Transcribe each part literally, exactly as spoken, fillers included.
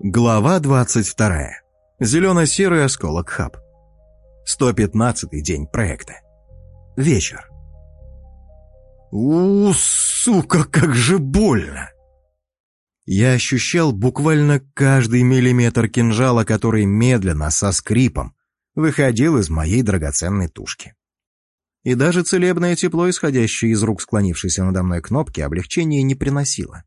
Глава двадцать вторая. Зелено-серый осколок Хаб. сто пятнадцатый день проекта. Вечер. У, сука, как же больно! Я ощущал буквально каждый миллиметр кинжала, который медленно, со скрипом, выходил из моей драгоценной тушки. И даже целебное тепло, исходящее из рук склонившейся надо мной кнопки, облегчения не приносило.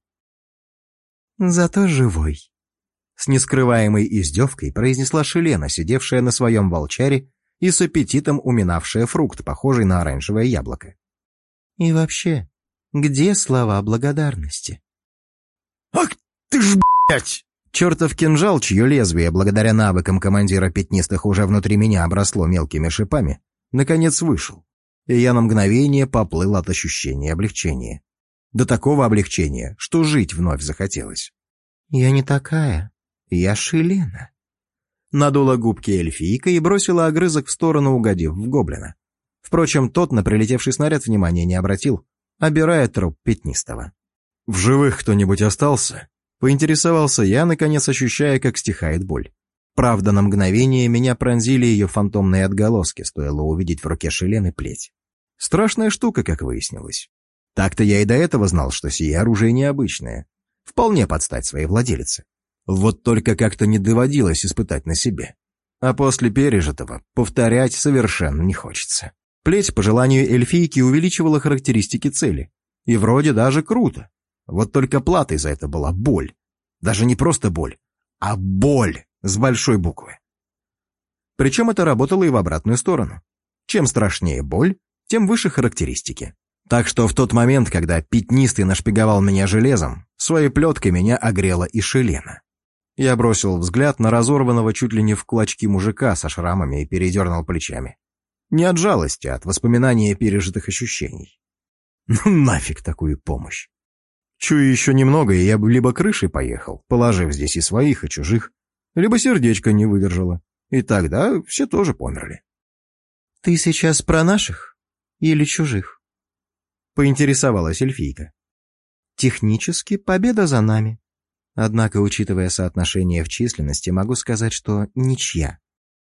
«Зато живой», — с нескрываемой издевкой произнесла Шелена, сидевшая на своем волчаре и с аппетитом уминавшая фрукт, похожий на оранжевое яблоко. «И вообще, где слова благодарности?» «Ах ты ж, блядь!» Чертов кинжал, чье лезвие, благодаря навыкам командира пятнистых, уже внутри меня обросло мелкими шипами, наконец вышел, и я на мгновение поплыл от ощущения облегчения. До такого облегчения, что жить вновь захотелось. «Я не такая, я Шелена», — надула губки эльфийка и бросила огрызок в сторону, угодив в гоблина. Впрочем, тот на прилетевший снаряд внимания не обратил, обирая труп пятнистого. «В живых кто-нибудь остался?» — поинтересовался я, наконец ощущая, как стихает боль. Правда, на мгновение меня пронзили ее фантомные отголоски, стоило увидеть в руке Шелены плеть. Страшная штука, как выяснилось. Так-то я и до этого знал, что сие оружие необычное. Вполне под стать своей владелице. Вот только как-то не доводилось испытать на себе. А после пережитого повторять совершенно не хочется. Плеть, по желанию эльфийки, увеличивала характеристики цели. И вроде даже круто. Вот только платой за это была боль. Даже не просто боль, а боль с большой буквы. Причем это работало и в обратную сторону. Чем страшнее боль, тем выше характеристики. Так что в тот момент, когда пятнистый нашпиговал меня железом, своей плеткой меня огрела и Шелена. Я бросил взгляд на разорванного чуть ли не в клочки мужика со шрамами и передернул плечами. Не от жалости, а от воспоминания пережитых ощущений. Ну нафиг такую помощь. Чую еще немного, и я бы либо крышей поехал, положив здесь и своих, и чужих, либо сердечко не выдержало, и тогда все тоже померли. «Ты сейчас про наших или чужих?» — поинтересовалась эльфийка. «Технически победа за нами. Однако, учитывая соотношение в численности, могу сказать, что ничья.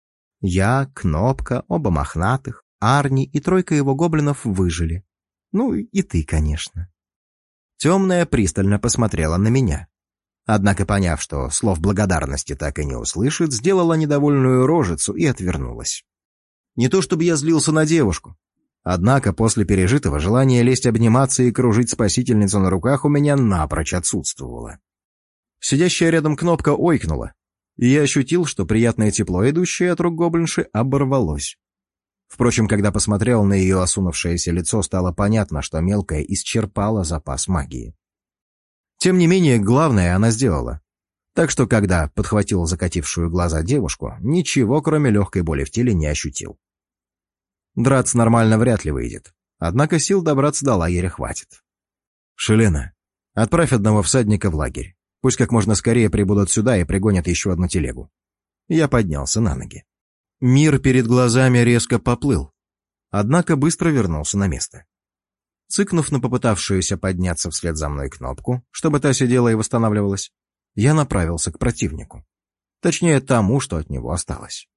Я, Кнопка, оба мохнатых, Арни и тройка его гоблинов выжили. Ну и ты, конечно». Темная пристально посмотрела на меня. Однако, поняв, что слов благодарности так и не услышит, сделала недовольную рожицу и отвернулась. Не то чтобы я злился на девушку. Однако после пережитого желание лезть обниматься и кружить спасительницу на руках у меня напрочь отсутствовало. Сидящая рядом Кнопка ойкнула, и я ощутил, что приятное тепло, идущее от рук гоблинши, оборвалось. Впрочем, когда посмотрел на ее осунувшееся лицо, стало понятно, что мелкая исчерпала запас магии. Тем не менее, главное она сделала. Так что, когда подхватил закатившую глаза девушку, ничего, кроме легкой боли в теле, не ощутил. Драться нормально вряд ли выйдет, однако сил добраться до лагеря хватит. «Шелена, отправь одного всадника в лагерь. Пусть как можно скорее прибудут сюда и пригонят еще одну телегу». Я поднялся на ноги. Мир перед глазами резко поплыл, однако быстро вернулся на место. Цыкнув на попытавшуюся подняться вслед за мной Кнопку, чтобы та сидела и восстанавливалась, я направился к противнику. Точнее, тому, что от него осталось.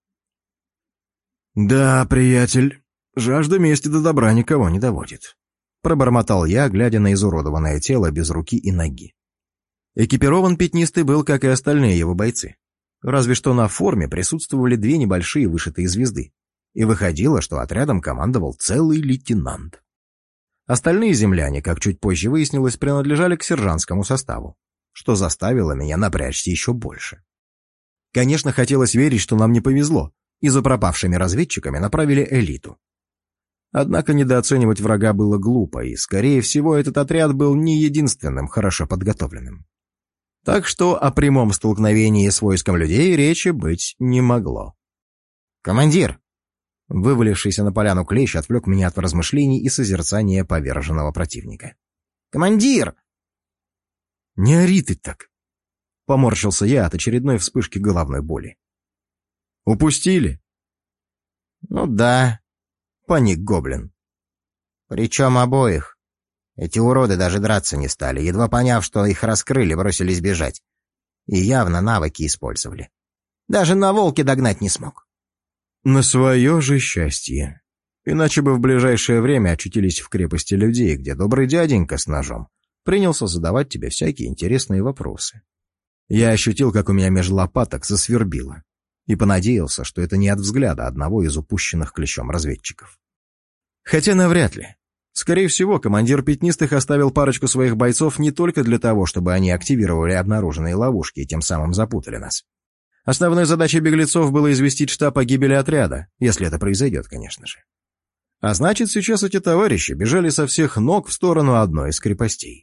«Да, приятель, жажда мести до добра никого не доводит», — пробормотал я, глядя на изуродованное тело без руки и ноги. Экипирован пятнистый был, как и остальные его бойцы. Разве что на форме присутствовали две небольшие вышитые звезды, и выходило, что отрядом командовал целый лейтенант. Остальные земляне, как чуть позже выяснилось, принадлежали к сержантскому составу, что заставило меня напрячься еще больше. Конечно, хотелось верить, что нам не повезло, и за пропавшими разведчиками направили элиту. Однако недооценивать врага было глупо, и, скорее всего, этот отряд был не единственным хорошо подготовленным. Так что о прямом столкновении с войском людей речи быть не могло. «Командир!» Вывалившийся на поляну клещ отвлек меня от размышлений и созерцания поверженного противника. «Командир!» «Не ори ты так!» Поморщился я от очередной вспышки головной боли. «Упустили?» «Ну да», — паник гоблин. «Причем обоих. Эти уроды даже драться не стали, едва поняв, что их раскрыли, бросились бежать. И явно навыки использовали. Даже на волке догнать не смог. На свое же счастье. Иначе бы в ближайшее время очутились в крепости людей, где добрый дяденька с ножом принялся задавать тебе всякие интересные вопросы. Я ощутил, как у меня меж лопаток засвербило, и понадеялся, что это не от взгляда одного из упущенных клещом разведчиков. Хотя навряд ли. Скорее всего, командир пятнистых оставил парочку своих бойцов не только для того, чтобы они активировали обнаруженные ловушки и тем самым запутали нас. Основной задачей беглецов было известить штаб о гибели отряда, если это произойдет, конечно же. А значит, сейчас эти товарищи бежали со всех ног в сторону одной из крепостей.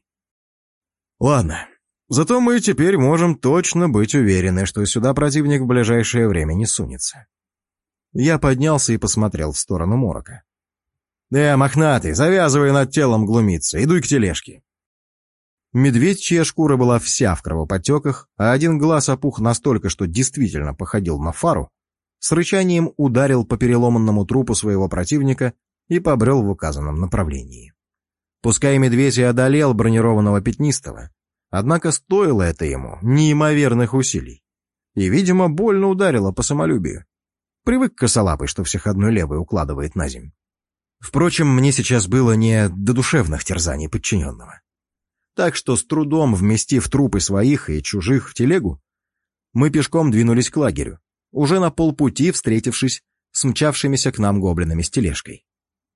Ладно, зато мы теперь можем точно быть уверены, что сюда противник в ближайшее время не сунется. Я поднялся и посмотрел в сторону морока. «Э, мохнатый, завязывай над телом глумиться, идуй к тележке». Медведь, чья шкура была вся в кровоподтеках, а один глаз опух настолько, что действительно походил на фару, с рычанием ударил по переломанному трупу своего противника и побрел в указанном направлении. Пускай медведь и одолел бронированного пятнистого, однако стоило это ему неимоверных усилий. И, видимо, больно ударило по самолюбию. Привык косолапый, что всех одной левой укладывает на земь. Впрочем, мне сейчас было не до душевных терзаний подчиненного. Так что, с трудом вместив трупы своих и чужих в телегу, мы пешком двинулись к лагерю, уже на полпути встретившись с мчавшимися к нам гоблинами с тележкой.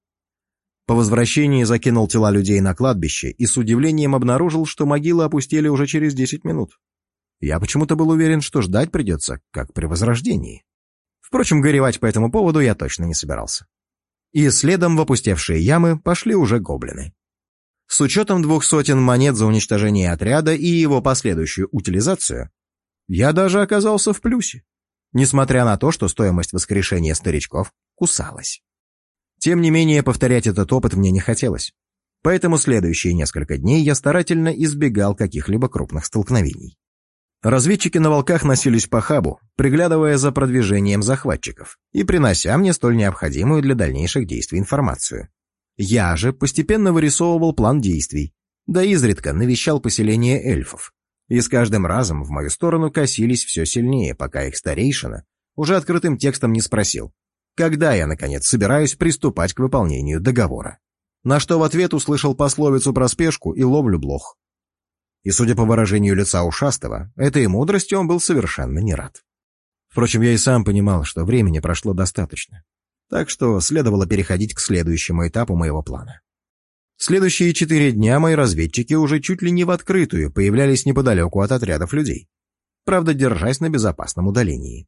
По возвращении закинул тела людей на кладбище и с удивлением обнаружил, что могилы опустели уже через десять минут. Я почему-то был уверен, что ждать придется, как при возрождении. Впрочем, горевать по этому поводу я точно не собирался. И следом в опустевшие ямы пошли уже гоблины. С учетом двух сотен монет за уничтожение отряда и его последующую утилизацию, я даже оказался в плюсе, несмотря на то, что стоимость воскрешения старичков кусалась. Тем не менее, повторять этот опыт мне не хотелось, поэтому следующие несколько дней я старательно избегал каких-либо крупных столкновений. Разведчики на волках носились по хабу, приглядывая за продвижением захватчиков и принося мне столь необходимую для дальнейших действий информацию. Я же постепенно вырисовывал план действий, да изредка навещал поселение эльфов, и с каждым разом в мою сторону косились все сильнее, пока их старейшина уже открытым текстом не спросил, когда я, наконец, собираюсь приступать к выполнению договора. На что в ответ услышал пословицу про спешку и ловлю блох. И, судя по выражению лица ушастого, этой мудростью он был совершенно не рад. Впрочем, я и сам понимал, что времени прошло достаточно, так что следовало переходить к следующему этапу моего плана. Следующие четыре дня мои разведчики уже чуть ли не в открытую появлялись неподалеку от отрядов людей, правда, держась на безопасном удалении.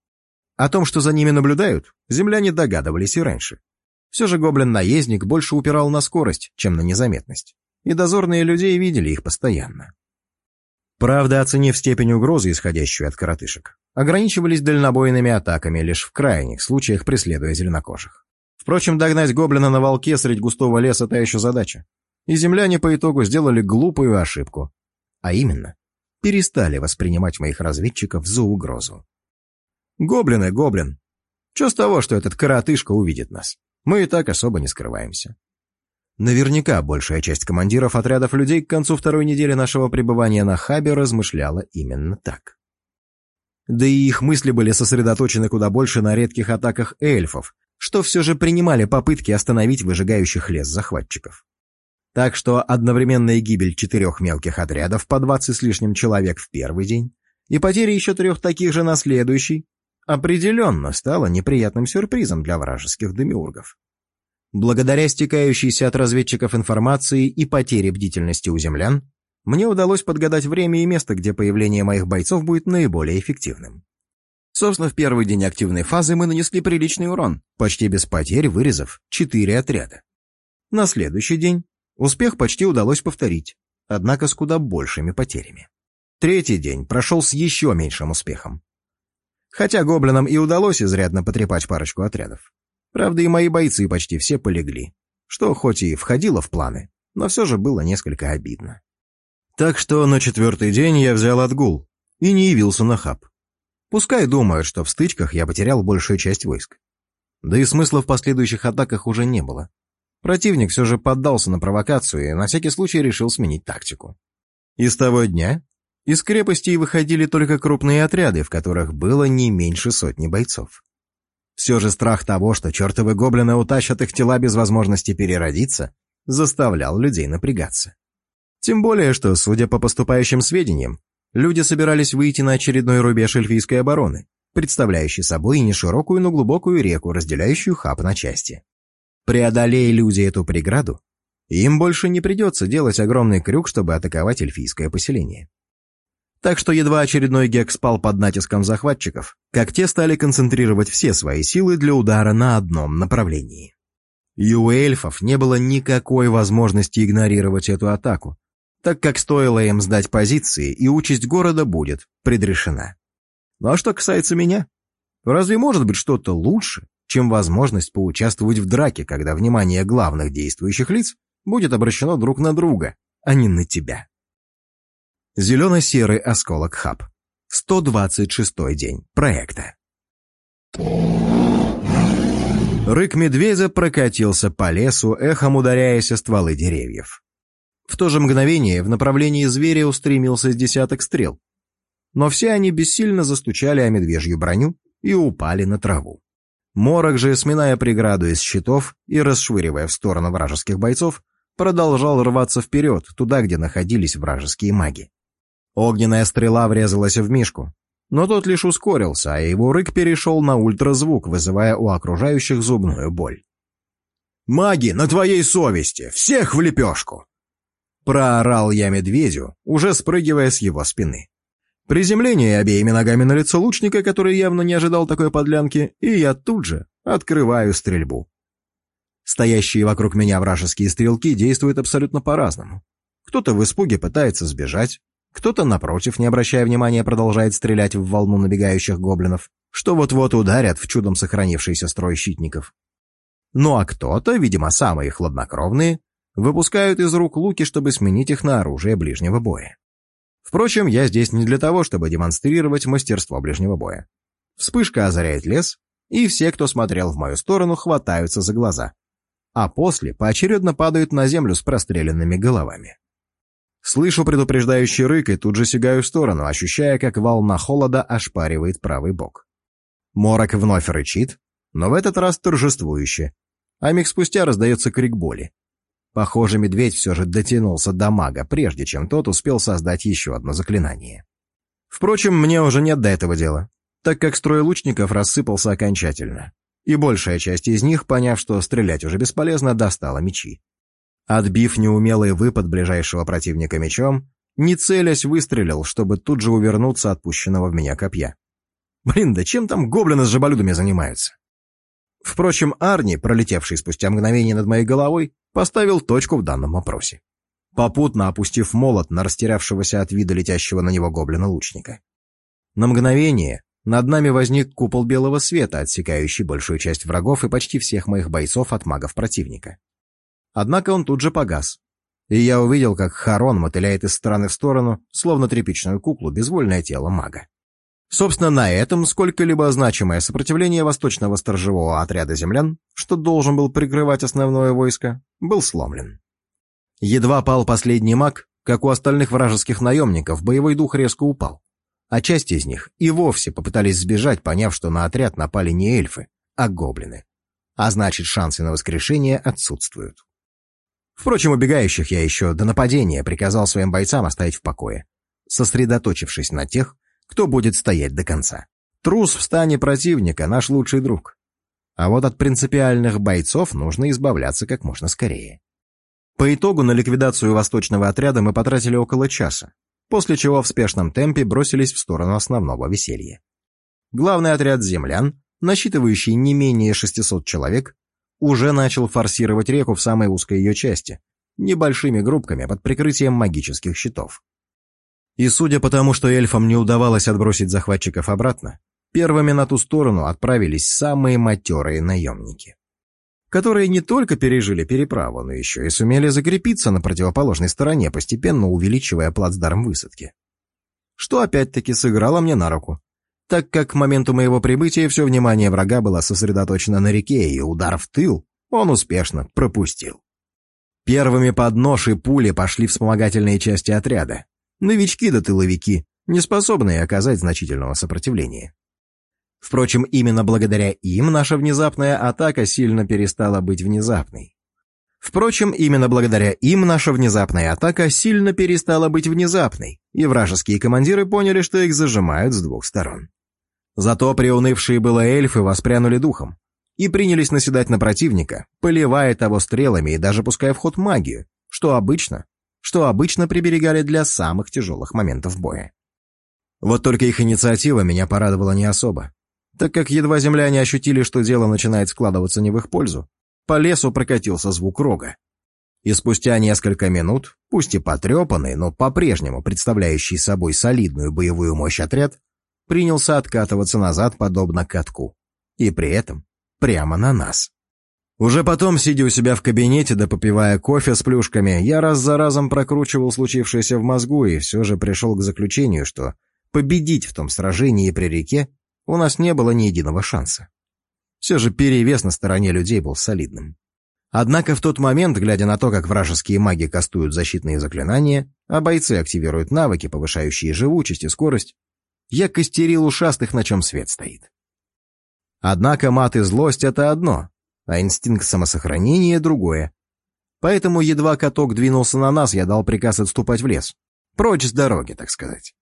О том, что за ними наблюдают, земляне догадывались и раньше. Все же гоблин-наездник больше упирал на скорость, чем на незаметность, и дозорные людей видели их постоянно. Правда, оценив степень угрозы, исходящую от коротышек, ограничивались дальнобойными атаками лишь в крайних случаях, преследуя зеленокожих. Впрочем, догнать гоблина на волке средь густого леса – та еще задача. И земляне по итогу сделали глупую ошибку. А именно, перестали воспринимать моих разведчиков за угрозу. Гоблин и гоблин. Че с того, что этот коротышка увидит нас? Мы и так особо не скрываемся. Наверняка большая часть командиров отрядов людей к концу второй недели нашего пребывания на хабе размышляла именно так. Да и их мысли были сосредоточены куда больше на редких атаках эльфов, что все же принимали попытки остановить выжигающих лес захватчиков. Так что одновременная гибель четырех мелких отрядов по двадцать с лишним человек в первый день и потери еще трех таких же на следующий определенно стало неприятным сюрпризом для вражеских демиургов. Благодаря стекающейся от разведчиков информации и потере бдительности у землян, мне удалось подгадать время и место, где появление моих бойцов будет наиболее эффективным. Собственно, в первый день активной фазы мы нанесли приличный урон, почти без потерь вырезав четыре отряда. На следующий день успех почти удалось повторить, однако с куда большими потерями. Третий день прошел с еще меньшим успехом. Хотя гоблинам и удалось изрядно потрепать парочку отрядов. Правда, и мои бойцы почти все полегли, что хоть и входило в планы, но все же было несколько обидно. Так что на четвертый день я взял отгул и не явился на хаб. Пускай думают, что в стычках я потерял большую часть войск. Да и смысла в последующих атаках уже не было. Противник все же поддался на провокацию и на всякий случай решил сменить тактику. И с того дня Из крепостей выходили только крупные отряды, в которых было не меньше сотни бойцов. Все же страх того, что чертовы гоблины утащат их тела без возможности переродиться, заставлял людей напрягаться. Тем более, что, судя по поступающим сведениям, люди собирались выйти на очередной рубеж эльфийской обороны, представляющий собой не широкую, но глубокую реку, разделяющую Хаб на части. Преодолея люди эту преграду, им больше не придется делать огромный крюк, чтобы атаковать эльфийское поселение. Так что едва очередной гек спал под натиском захватчиков, как те стали концентрировать все свои силы для удара на одном направлении. И у эльфов не было никакой возможности игнорировать эту атаку, так как стоило им сдать позиции, и участь города будет предрешена. Ну а что касается меня, разве может быть что-то лучше, чем возможность поучаствовать в драке, когда внимание главных действующих лиц будет обращено друг на друга, а не на тебя? Зелено-серый осколок Хаб. сто двадцать шестой день проекта. Рык медведя прокатился по лесу, эхом ударяясь о стволы деревьев. В то же мгновение в направлении зверя устремился с десяток стрел, но все они бессильно застучали о медвежью броню и упали на траву. Морок же, сминая преграду из щитов и расшвыривая в сторону вражеских бойцов, продолжал рваться вперед, туда, где находились вражеские маги. Огненная стрела врезалась в Мишку, но тот лишь ускорился, а его рык перешел на ультразвук, вызывая у окружающих зубную боль. «Маги, на твоей совести! Всех в лепешку!» Проорал я медведю, уже спрыгивая с его спины. Приземление обеими ногами на лицо лучника, который явно не ожидал такой подлянки, и я тут же открываю стрельбу. Стоящие вокруг меня вражеские стрелки действуют абсолютно по-разному. Кто-то в испуге пытается сбежать, кто-то, напротив, не обращая внимания, продолжает стрелять в волну набегающих гоблинов, что вот-вот ударят в чудом сохранившийся строй щитников. Ну а кто-то, видимо, самые хладнокровные, выпускают из рук луки, чтобы сменить их на оружие ближнего боя. Впрочем, я здесь не для того, чтобы демонстрировать мастерство ближнего боя. Вспышка озаряет лес, и все, кто смотрел в мою сторону, хватаются за глаза, а после поочередно падают на землю с простреленными головами. Слышу предупреждающий рык и тут же сигаю в сторону, ощущая, как волна холода ошпаривает правый бок. Морок вновь рычит, но в этот раз торжествующе, а миг спустя раздается крик боли. Похоже, медведь все же дотянулся до мага, прежде чем тот успел создать еще одно заклинание. Впрочем, мне уже нет до этого дела, так как строй лучников рассыпался окончательно, и большая часть из них, поняв, что стрелять уже бесполезно, достала мечи. Отбив неумелый выпад ближайшего противника мечом, не целясь, выстрелил, чтобы тут же увернуться от пущенного в меня копья. Блин, да чем там гоблины с жаболюдами занимаются? Впрочем, Арни, пролетевший спустя мгновение над моей головой, поставил точку в данном вопросе, попутно опустив молот на растерявшегося от вида летящего на него гоблина-лучника. На мгновение над нами возник купол белого света, отсекающий большую часть врагов и почти всех моих бойцов от магов противника. Однако он тут же погас, и я увидел, как Харон мотыляет из стороны в сторону, словно тряпичную куклу, безвольное тело мага. Собственно, на этом сколько-либо значимое сопротивление восточного сторожевого отряда землян, что должен был прикрывать основное войско, был сломлен. Едва пал последний маг, как у остальных вражеских наемников боевой дух резко упал, а часть из них и вовсе попытались сбежать, поняв, что на отряд напали не эльфы, а гоблины, а значит, шансы на воскрешение отсутствуют. Впрочем, убегающих я еще до нападения приказал своим бойцам оставить в покое, сосредоточившись на тех, кто будет стоять до конца. Трус в стане противника — наш лучший друг. А вот от принципиальных бойцов нужно избавляться как можно скорее. По итогу на ликвидацию восточного отряда мы потратили около часа, после чего в спешном темпе бросились в сторону основного веселья. Главный отряд землян, насчитывающий не менее шестисот человек, уже начал форсировать реку в самой узкой ее части, небольшими группками под прикрытием магических щитов. И судя по тому, что эльфам не удавалось отбросить захватчиков обратно, первыми на ту сторону отправились самые матерые наемники, которые не только пережили переправу, но еще и сумели закрепиться на противоположной стороне, постепенно увеличивая плацдарм высадки. Что опять-таки сыграло мне на руку, так как к моменту моего прибытия все внимание врага было сосредоточено на реке, и удар в тыл он успешно пропустил. Первыми под нож и пули пошли вспомогательные части отряда, Новички да тыловики, не способные оказать значительного сопротивления. Впрочем, именно благодаря им наша внезапная атака сильно перестала быть внезапной. Впрочем, именно благодаря им наша внезапная атака сильно перестала быть внезапной, и вражеские командиры поняли, что их зажимают с двух сторон. Зато приунывшие было эльфы воспрянули духом и принялись наседать на противника, поливая того стрелами и даже пуская в ход магию, что обычно, что обычно приберегали для самых тяжелых моментов боя. Вот только их инициатива меня порадовала не особо, так как едва земляне ощутили, что дело начинает складываться не в их пользу, по лесу прокатился звук рога. И спустя несколько минут, пусть и потрепанный, но по-прежнему представляющий собой солидную боевую мощь отряд, принялся откатываться назад подобно катку. И при этом прямо на нас. Уже потом, сидя у себя в кабинете да попивая кофе с плюшками, я раз за разом прокручивал случившееся в мозгу и все же пришел к заключению, что победить в том сражении при реке у нас не было ни единого шанса. Все же перевес на стороне людей был солидным. Однако в тот момент, глядя на то, как вражеские маги кастуют защитные заклинания, а бойцы активируют навыки, повышающие живучесть и скорость, я костерил ушастых, на чем свет стоит. Однако мат и злость — это одно, а инстинкт самосохранения — другое. Поэтому едва каток двинулся на нас, я дал приказ отступать в лес. Прочь с дороги, так сказать.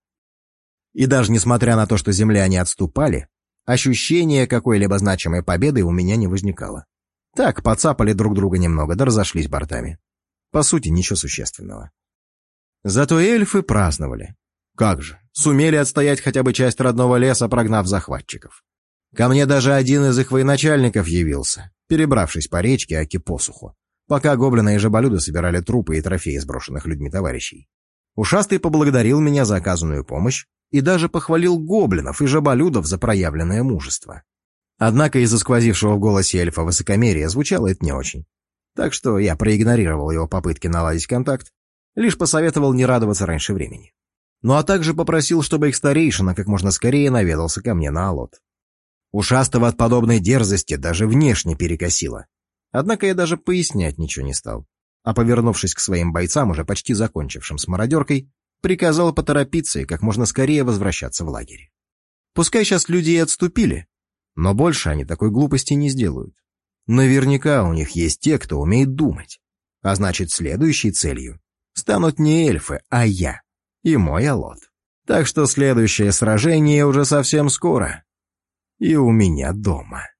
И даже несмотря на то, что земляне отступали, ощущения какой-либо значимой победы у меня не возникало. Так, поцапали друг друга немного, да разошлись бортами. По сути, ничего существенного. Зато эльфы праздновали. Как же, сумели отстоять хотя бы часть родного леса, прогнав захватчиков. Ко мне даже один из их военачальников явился, перебравшись по речке Аки посуху, пока гоблины и жаболюды собирали трупы и трофеи сброшенных людьми товарищей. Ушастый поблагодарил меня за оказанную помощь и даже похвалил гоблинов и жаболюдов за проявленное мужество. Однако из-за сквозившего в голосе эльфа высокомерия звучало это не очень. Так что я проигнорировал его попытки наладить контакт, лишь посоветовал не радоваться раньше времени. Ну а также попросил, чтобы их старейшина как можно скорее наведался ко мне на Алот. Ушастого от подобной дерзости даже внешне перекосило. Однако я даже пояснять ничего не стал, а повернувшись к своим бойцам, уже почти закончившим с мародеркой, приказал поторопиться и как можно скорее возвращаться в лагерь. Пускай сейчас люди и отступили, но больше они такой глупости не сделают. Наверняка у них есть те, кто умеет думать. А значит, следующей целью станут не эльфы, а я и мой Алот. Так что следующее сражение уже совсем скоро. И у меня дома.